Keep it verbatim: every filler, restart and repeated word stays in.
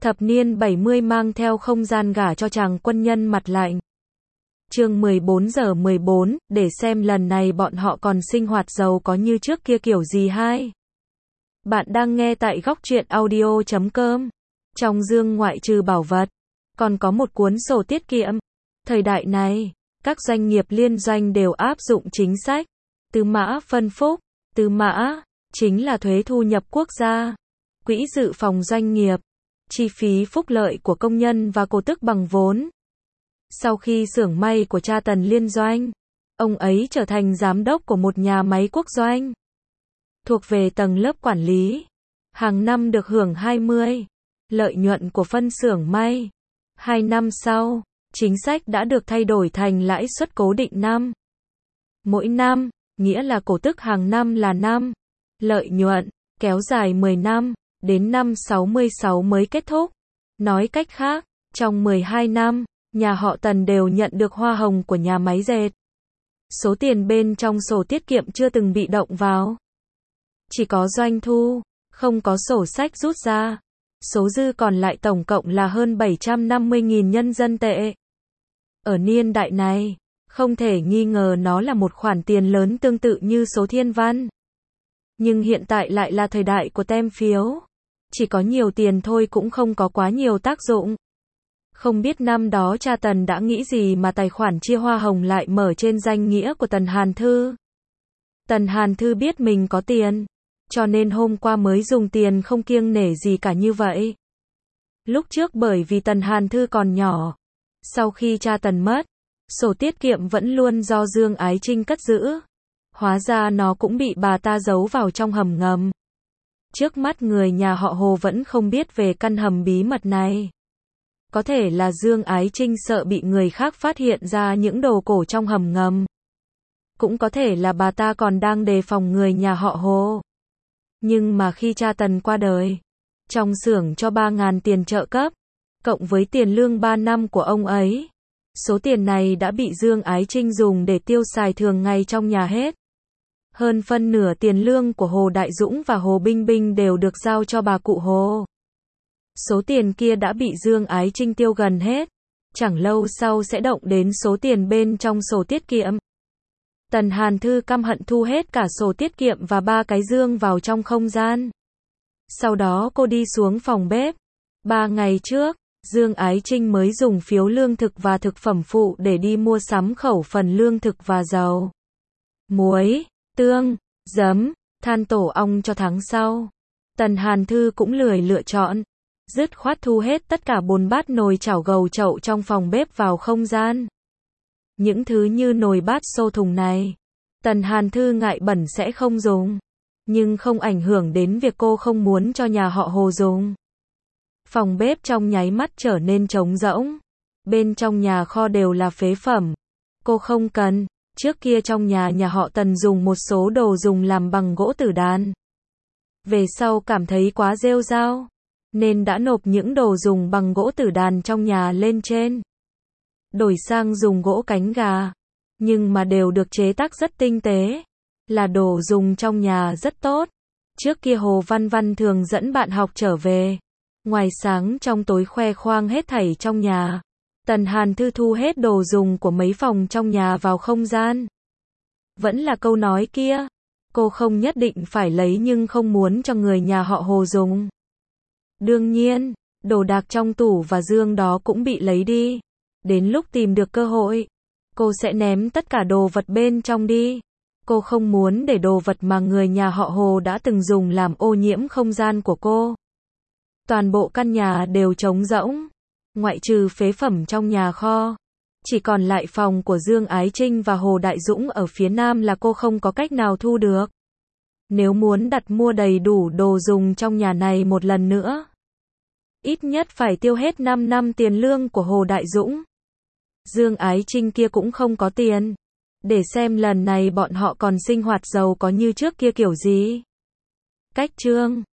Thập niên bảy mươi mang theo không gian gả cho chàng quân nhân mặt lạnh. Chương mười bốn giờ mười bốn, để xem lần này bọn họ còn sinh hoạt giàu có như trước kia kiểu gì hai. Bạn đang nghe tại góc truyện audio chấm com. Trong dương ngoại trừ bảo vật, còn có một cuốn sổ tiết kiệm. Thời đại này, các doanh nghiệp liên doanh đều áp dụng chính sách tứ mã phân phúc. Tứ mã chính là thuế thu nhập quốc gia, quỹ dự phòng doanh nghiệp, chi phí phúc lợi của công nhân và cổ tức bằng vốn. Sau khi xưởng may của cha Tần liên doanh, ông ấy trở thành giám đốc của một nhà máy quốc doanh, thuộc về tầng lớp quản lý. Hàng năm được hưởng hai mươi lợi nhuận của phân xưởng may. Hai năm sau, chính sách đã được thay đổi thành lãi suất cố định năm. Mỗi năm, nghĩa là cổ tức hàng năm là năm. Lợi nhuận, kéo dài mười năm, đến năm sáu mươi sáu mới kết thúc. Nói cách khác, trong mười hai năm, nhà họ Tần đều nhận được hoa hồng của nhà máy dệt. Số tiền bên trong sổ tiết kiệm chưa từng bị động vào. Chỉ có doanh thu, không có sổ sách rút ra. Số dư còn lại tổng cộng là hơn bảy trăm năm mươi nghìn nhân dân tệ. Ở niên đại này, không thể nghi ngờ nó là một khoản tiền lớn tương tự như số thiên văn. Nhưng hiện tại lại là thời đại của tem phiếu. Chỉ có nhiều tiền thôi cũng không có quá nhiều tác dụng. Không biết năm đó cha Tần đã nghĩ gì mà tài khoản chia hoa hồng lại mở trên danh nghĩa của Tần Hàn Thư. Tần Hàn Thư biết mình có tiền, cho nên hôm qua mới dùng tiền không kiêng nể gì cả như vậy. Lúc trước bởi vì Tần Hàn Thư còn nhỏ, sau khi cha Tần mất, sổ tiết kiệm vẫn luôn do Dương Ái Trinh cất giữ. Hóa ra nó cũng bị bà ta giấu vào trong hầm ngầm. Trước mắt người nhà họ Hồ vẫn không biết về căn hầm bí mật này. Có thể là Dương Ái Trinh sợ bị người khác phát hiện ra những đồ cổ trong hầm ngầm. Cũng có thể là bà ta còn đang đề phòng người nhà họ Hồ. Nhưng mà khi cha Tần qua đời, trong xưởng cho ba ngàn tiền trợ cấp, cộng với tiền lương ba năm của ông ấy, số tiền này đã bị Dương Ái Trinh dùng để tiêu xài thường ngày trong nhà hết. Hơn phân nửa tiền lương của Hồ Đại Dũng và Hồ Binh Binh đều được giao cho bà cụ Hồ. Số tiền kia đã bị Dương Ái Trinh tiêu gần hết. Chẳng lâu sau sẽ động đến số tiền bên trong sổ tiết kiệm. Tần Hàn Thư căm hận thu hết cả sổ tiết kiệm và ba cái dương vào trong không gian. Sau đó cô đi xuống phòng bếp. Ba ngày trước, Dương Ái Trinh mới dùng phiếu lương thực và thực phẩm phụ để đi mua sắm khẩu phần lương thực và dầu, muối, tương, giấm, than tổ ong cho tháng sau. Tần Hàn Thư cũng lười lựa chọn, dứt khoát thu hết tất cả bồn bát nồi chảo gầu chậu trong phòng bếp vào không gian. Những thứ như nồi bát xô thùng này, Tần Hàn Thư ngại bẩn sẽ không dùng, nhưng không ảnh hưởng đến việc cô không muốn cho nhà họ Hồ dùng. Phòng bếp trong nháy mắt trở nên trống rỗng. Bên trong nhà kho đều là phế phẩm. Cô không cần. Trước kia trong nhà nhà họ Tần dùng một số đồ dùng làm bằng gỗ tử đàn. Về sau cảm thấy quá rêu rao, nên đã nộp những đồ dùng bằng gỗ tử đàn trong nhà lên trên. Đổi sang dùng gỗ cánh gà. Nhưng mà đều được chế tác rất tinh tế. Là đồ dùng trong nhà rất tốt. Trước kia Hồ Văn Văn thường dẫn bạn học trở về. Ngoài sáng trong tối khoe khoang hết thảy trong nhà. Tần Hàn Thư thu hết đồ dùng của mấy phòng trong nhà vào không gian. Vẫn là câu nói kia. Cô không nhất định phải lấy nhưng không muốn cho người nhà họ Hồ dùng. Đương nhiên, đồ đạc trong tủ và dương đó cũng bị lấy đi. Đến lúc tìm được cơ hội, cô sẽ ném tất cả đồ vật bên trong đi. Cô không muốn để đồ vật mà người nhà họ Hồ đã từng dùng làm ô nhiễm không gian của cô. Toàn bộ căn nhà đều trống rỗng, ngoại trừ phế phẩm trong nhà kho. Chỉ còn lại phòng của Dương Ái Trinh và Hồ Đại Dũng ở phía nam là cô không có cách nào thu được. Nếu muốn đặt mua đầy đủ đồ dùng trong nhà này một lần nữa, ít nhất phải tiêu hết năm năm tiền lương của Hồ Đại Dũng. Dương Ái Trinh kia cũng không có tiền. Để xem lần này bọn họ còn sinh hoạt giàu có như trước kia kiểu gì. Cách chương